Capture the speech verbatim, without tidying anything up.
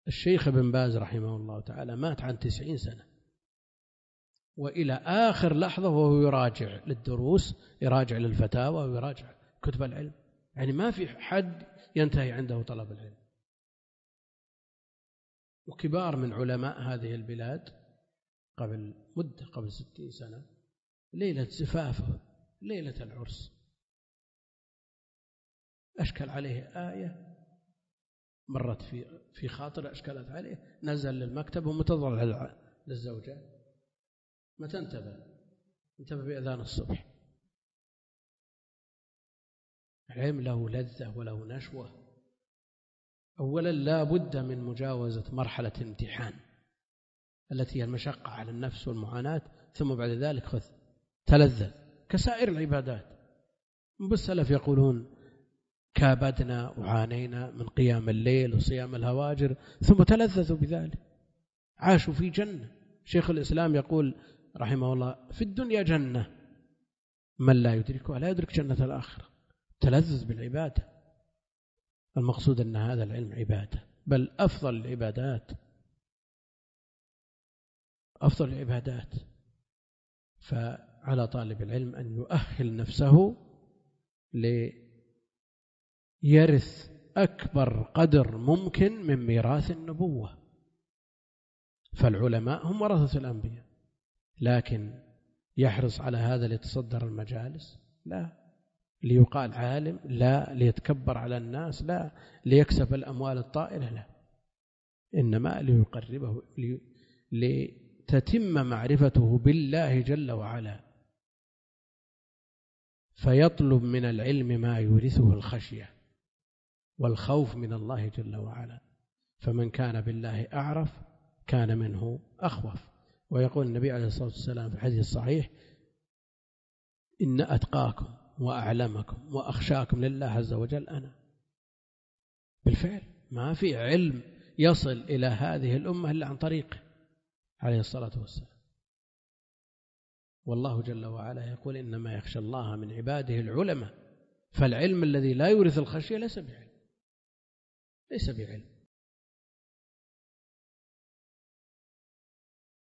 الشيخ ابن باز رحمه الله تعالى مات عن تسعين سنة، وإلى آخر لحظة وهو يراجع للدروس، يراجع للفتاوى ويراجع كتب العلم، يعني ما في حد ينتهي عنده طلب العلم. وكبار من علماء هذه البلاد قبل مدة، قبل ستين سنة، ليلة زفافه، ليلة العرس، أشكل عليه آية مرت في في خاطر أشكلت عليه، نزل للمكتب ومتضرع للزوجة، ما تنتبه انتبه بأذان الصبح. العلم له لذة وله نشوة. أولا لا بد من مجاوزة مرحلة الامتحان التي هي المشقة على النفس والمعاناة، ثم بعد ذلك خذ تلذذ كسائر العبادات. بالسلف يقولون كابدنا وعانينا من قيام الليل وصيام الهواجر ثم تلذذوا بذلك، عاشوا في جنة. شيخ الإسلام يقول رحمه الله في الدنيا جنة من لا يدركها لا يدرك جنة الآخرة. تلذذ بالعبادة. المقصود أن هذا العلم عبادة، بل أفضل العبادات، أفضل العبادات. فعلى طالب العلم أن يؤهل نفسه ليرث أكبر قدر ممكن من ميراث النبوة. فالعلماء هم ورثة الأنبياء، لكن يحرص على هذا ليتصدر المجالس؟ لا. ليقال عالم؟ لا. ليتكبر على الناس؟ لا. ليكسب الأموال الطائلة؟ لا. إنما ليقربه، لتتم معرفته بالله جل وعلا، فيطلب من العلم ما يورثه الخشية والخوف من الله جل وعلا. فمن كان بالله أعرف كان منه أخوف. ويقول النبي عليه الصلاة والسلام في الحديث الصحيح إن أتقاكم وأعلمكم وأخشاكم لله عز وجل أنا. بالفعل ما في علم يصل إلى هذه الأمة إلا عن طريقه عليه الصلاة والسلام. والله جل وعلا يقول إنما يخشى الله من عباده العلماء. فالعلم الذي لا يورث الخشية ليس بعلم، ليس بعلم.